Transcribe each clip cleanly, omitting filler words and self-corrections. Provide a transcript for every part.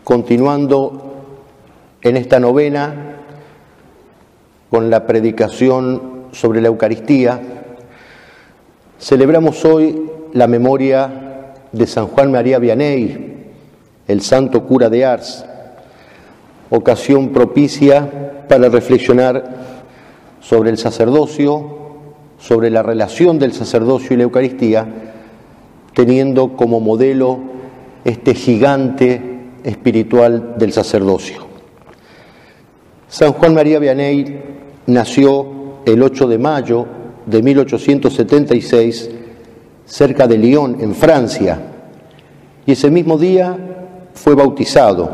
continuando en esta novena con la predicación sobre la Eucaristía, celebramos hoy la memoria de San Juan María Vianney, el santo cura de Ars, ocasión propicia para reflexionar sobre el sacerdocio, sobre la relación del sacerdocio y la Eucaristía, teniendo como modelo este gigante espiritual del sacerdocio. San Juan María Vianney nació el 8 de mayo de 1876 cerca de Lyon, en Francia, y ese mismo día fue bautizado.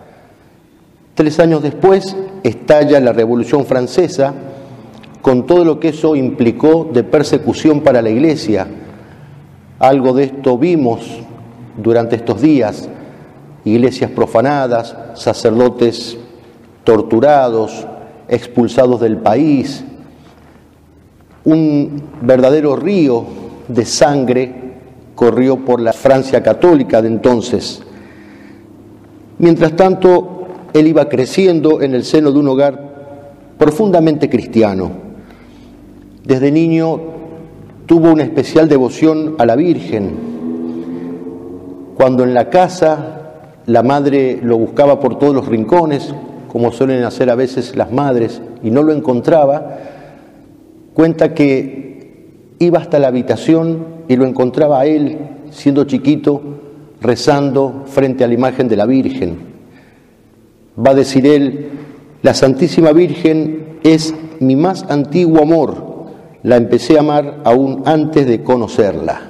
3 años después estalla la Revolución Francesa, con todo lo que eso implicó de persecución para la Iglesia. Algo de esto vimos durante estos días: iglesias profanadas, sacerdotes torturados, expulsados del país, un verdadero río de sangre corrió por la Francia católica de entonces. Mientras tanto, él iba creciendo en el seno de un hogar profundamente cristiano. Desde niño tuvo una especial devoción a la Virgen. Cuando en la casa la madre lo buscaba por todos los rincones, como suelen hacer a veces las madres, y no lo encontraba, cuenta que iba hasta la habitación y lo encontraba a él, siendo chiquito, rezando frente a la imagen de la Virgen. Va a decir él: la Santísima Virgen es mi más antiguo amor, la empecé a amar aún antes de conocerla.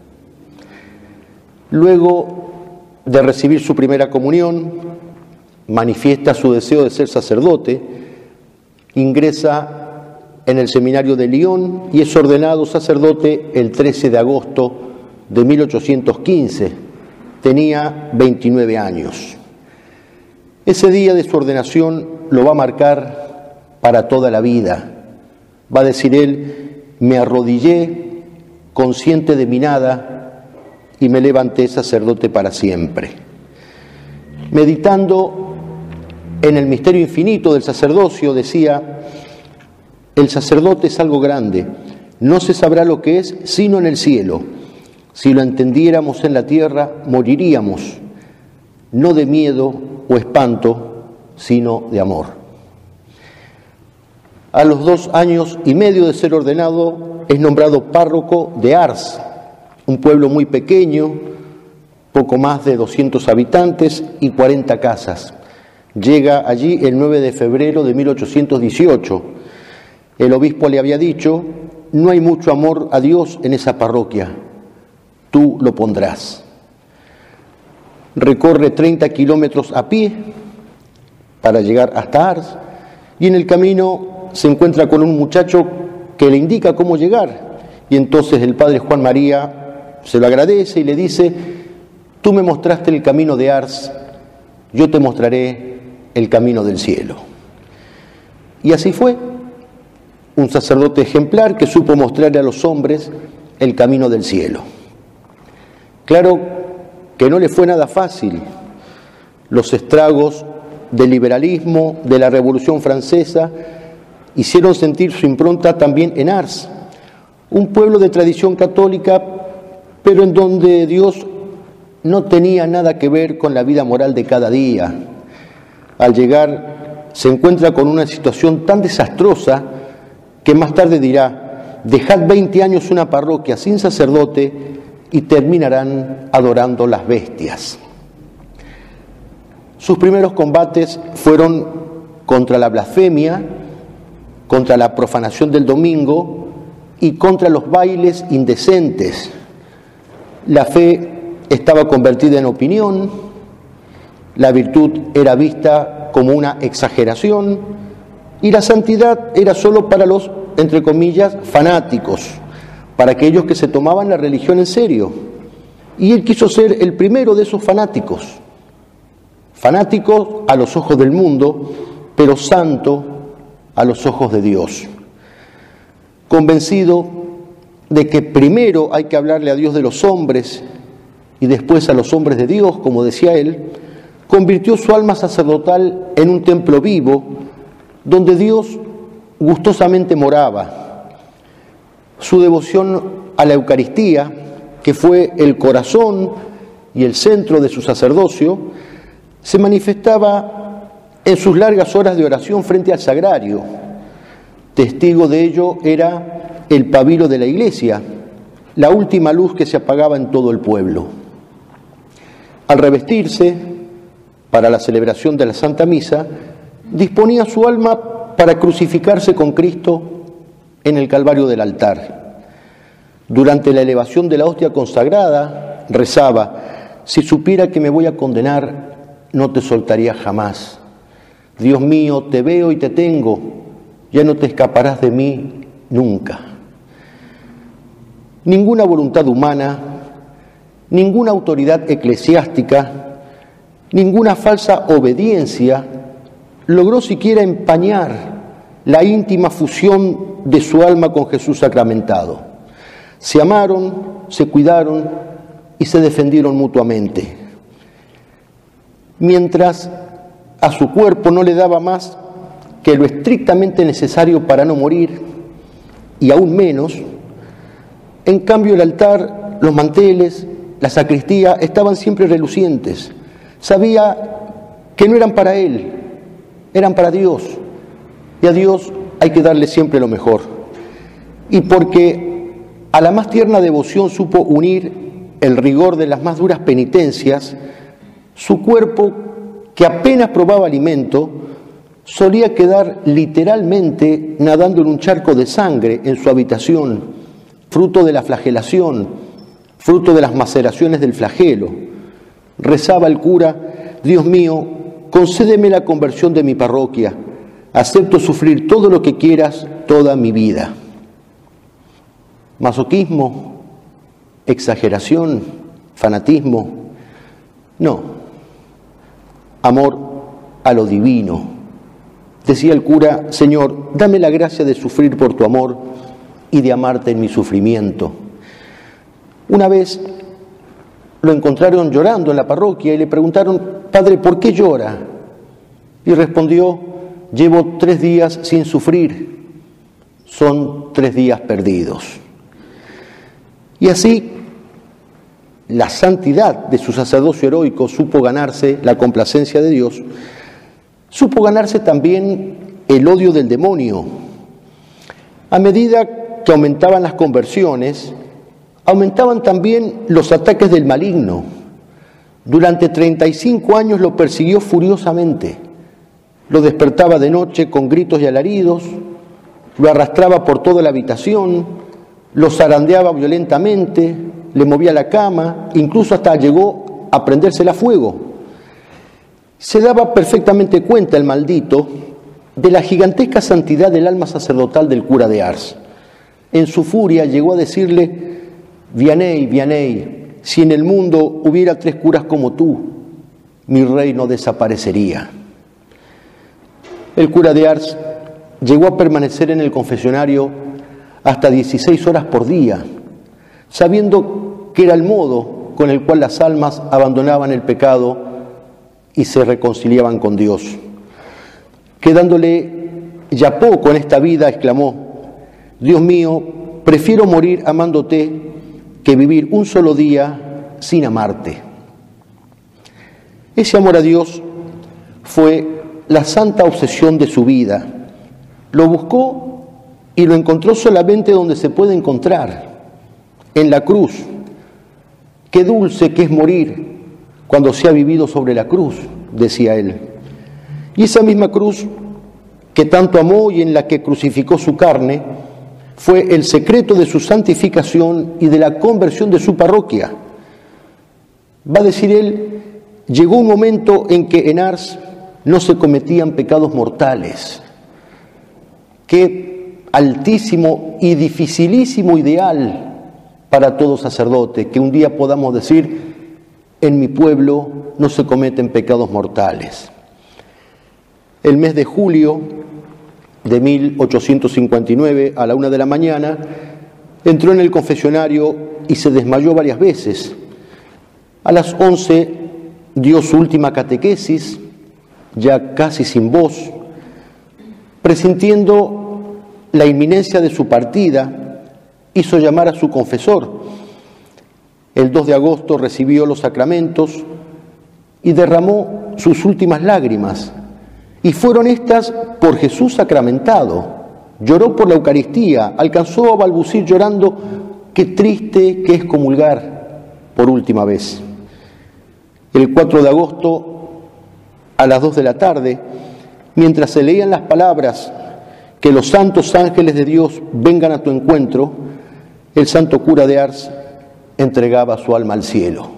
Luego de recibir su primera comunión, manifiesta su deseo de ser sacerdote, ingresa en el seminario de Lyon y es ordenado sacerdote el 13 de agosto de 1815. Tenía 29 años. Ese día de su ordenación lo va a marcar para toda la vida. Va a decir él: me arrodillé, consciente de mi nada, y me levanté sacerdote para siempre. Meditando en el misterio infinito del sacerdocio, decía: el sacerdote es algo grande, no se sabrá lo que es sino en el cielo. Si lo entendiéramos en la tierra, moriríamos, no de miedo o espanto, sino de amor. A los 2 años y medio de ser ordenado, es nombrado párroco de Ars, un pueblo muy pequeño, poco más de 200 habitantes y 40 casas. Llega allí el 9 de febrero de 1818. El obispo le había dicho: no hay mucho amor a Dios en esa parroquia, tú lo pondrás. Recorre 30 kilómetros a pie para llegar hasta Ars, y en el camino se encuentra con un muchacho que le indica cómo llegar, y entonces el padre Juan María se lo agradece y le dice: tú me mostraste el camino de Ars, yo te mostraré el camino del cielo. Y así fue, un sacerdote ejemplar que supo mostrarle a los hombres el camino del cielo. Claro que no le fue nada fácil. Los estragos del liberalismo, de la Revolución Francesa, hicieron sentir su impronta también en Ars, un pueblo de tradición católica, pero en donde Dios no tenía nada que ver con la vida moral de cada día. Al llegar se encuentra con una situación tan desastrosa que más tarde dirá: dejad 20 años una parroquia sin sacerdote y terminarán adorando las bestias. Sus primeros combates fueron contra la blasfemia, contra la profanación del domingo y contra los bailes indecentes. La fe estaba convertida en opinión, la virtud era vista como una exageración y la santidad era solo para los, entre comillas, fanáticos, para aquellos que se tomaban la religión en serio. Y él quiso ser el primero de esos fanáticos a los ojos del mundo, pero santo a los ojos de Dios. Convencido de que primero hay que hablarle a Dios de los hombres y después a los hombres de Dios, como decía él, convirtió su alma sacerdotal en un templo vivo, donde Dios gustosamente moraba. Su devoción a la Eucaristía, que fue el corazón y el centro de su sacerdocio, se manifestaba en sus largas horas de oración frente al sagrario. Testigo de ello era el pabilo de la iglesia, la última luz que se apagaba en todo el pueblo. Al revestirse para la celebración de la Santa Misa, disponía su alma para crucificarse con Cristo en el Calvario del altar. Durante la elevación de la hostia consagrada, rezaba: si supiera que me voy a condenar, no te soltaría jamás. Dios mío, te veo y te tengo, ya no te escaparás de mí nunca. Ninguna voluntad humana, ninguna autoridad eclesiástica, ninguna falsa obediencia logró siquiera empañar la íntima fusión de su alma con Jesús sacramentado. Se amaron, se cuidaron y se defendieron mutuamente. Mientras a su cuerpo no le daba más que lo estrictamente necesario para no morir, y aún menos, en cambio el altar, los manteles, la sacristía estaban siempre relucientes. Sabía que no eran para él, eran para Dios, y a Dios hay que darle siempre lo mejor. Y porque a la más tierna devoción supo unir el rigor de las más duras penitencias, su cuerpo, que apenas probaba alimento, solía quedar literalmente nadando en un charco de sangre en su habitación, fruto de la flagelación, fruto de las maceraciones del flagelo. Rezaba el cura: Dios mío, concédeme la conversión de mi parroquia, acepto sufrir todo lo que quieras toda mi vida. Masoquismo, exageración, fanatismo, no. Amor a lo divino. Decía el cura: Señor, dame la gracia de sufrir por tu amor y de amarte en mi sufrimiento. Una vez lo encontraron llorando en la parroquia y le preguntaron: Padre, ¿por qué llora? Y respondió: llevo 3 días sin sufrir, son 3 días perdidos. Y así, la santidad de su sacerdocio heroico supo ganarse la complacencia de Dios, supo ganarse también el odio del demonio. A medida que aumentaban las conversiones, aumentaban también los ataques del maligno. Durante 35 años lo persiguió furiosamente. Lo despertaba de noche con gritos y alaridos, lo arrastraba por toda la habitación, lo zarandeaba violentamente, le movía la cama, incluso hasta llegó a prendérsela a fuego. Se daba perfectamente cuenta el maldito de la gigantesca santidad del alma sacerdotal del cura de Ars. En su furia llegó a decirle: Vianney, Vianney, si en el mundo hubiera 3 curas como tú, mi reino desaparecería. El cura de Ars llegó a permanecer en el confesionario hasta 16 horas por día, sabiendo que era el modo con el cual las almas abandonaban el pecado y se reconciliaban con Dios. Quedándole ya poco en esta vida, exclamó: Dios mío, prefiero morir amándote que vivir un solo día sin amarte. Ese amor a Dios fue la santa obsesión de su vida. Lo buscó y lo encontró solamente donde se puede encontrar, en la cruz. Qué dulce que es morir cuando se ha vivido sobre la cruz, decía él. Y esa misma cruz que tanto amó y en la que crucificó su carne, fue el secreto de su santificación y de la conversión de su parroquia. Va a decir él: llegó un momento en que en Ars no se cometían pecados mortales. Qué altísimo y dificilísimo ideal para todo sacerdote, que un día podamos decir: en mi pueblo no se cometen pecados mortales. El mes de julio de 1859, a la 1 de la mañana, entró en el confesionario y se desmayó varias veces. A las 11 dio su última catequesis, ya casi sin voz, presintiendo la inminencia de su partida, hizo llamar a su confesor. El 2 de agosto recibió los sacramentos y derramó sus últimas lágrimas, y fueron estas por Jesús sacramentado. Lloró por la Eucaristía, alcanzó a balbucir llorando: qué triste que es comulgar por última vez. El 4 de agosto, a las 2 de la tarde, mientras se leían las palabras: que los santos ángeles de Dios vengan a tu encuentro, el santo cura de Ars entregaba su alma al cielo.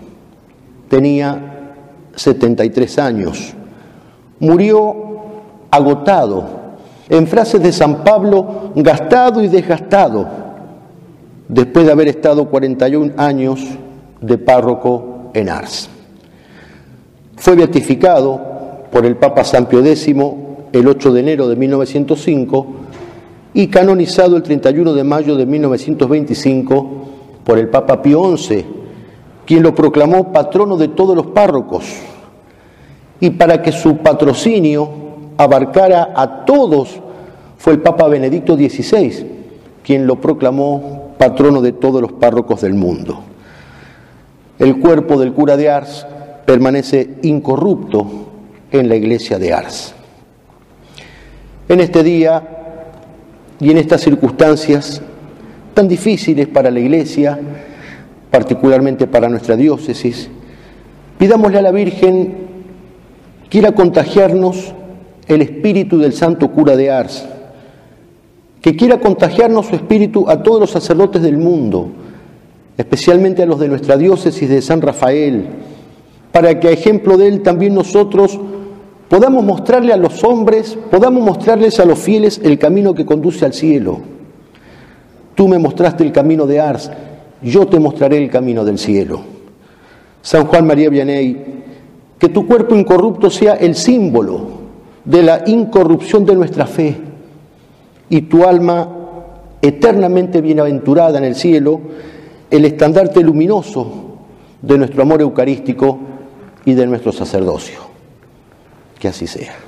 Tenía 73 años. Murió agotado, en frases de San Pablo, gastado y desgastado, después de haber estado 41 años de párroco en Ars. Fue beatificado por el Papa San Pío X el 8 de enero de 1905 y canonizado el 31 de mayo de 1925 por el Papa Pío XI, quien lo proclamó patrono de todos los párrocos. Y para que su patrocinio abarcara a todos, fue el Papa Benedicto XVI, quien lo proclamó patrono de todos los párrocos del mundo. El cuerpo del cura de Ars permanece incorrupto en la iglesia de Ars. En este día y en estas circunstancias tan difíciles para la iglesia, particularmente para nuestra diócesis, pidámosle a la Virgen quiera contagiarnos el espíritu del santo cura de Ars, que quiera contagiarnos su espíritu a todos los sacerdotes del mundo, especialmente a los de nuestra diócesis de San Rafael, para que a ejemplo de él también nosotros podamos mostrarle a los hombres, podamos mostrarles a los fieles el camino que conduce al cielo. Tú me mostraste el camino de Ars, yo te mostraré el camino del cielo. San Juan María Vianney, que tu cuerpo incorrupto sea el símbolo de la incorrupción de nuestra fe y tu alma eternamente bienaventurada en el cielo, el estandarte luminoso de nuestro amor eucarístico y de nuestro sacerdocio. Que así sea.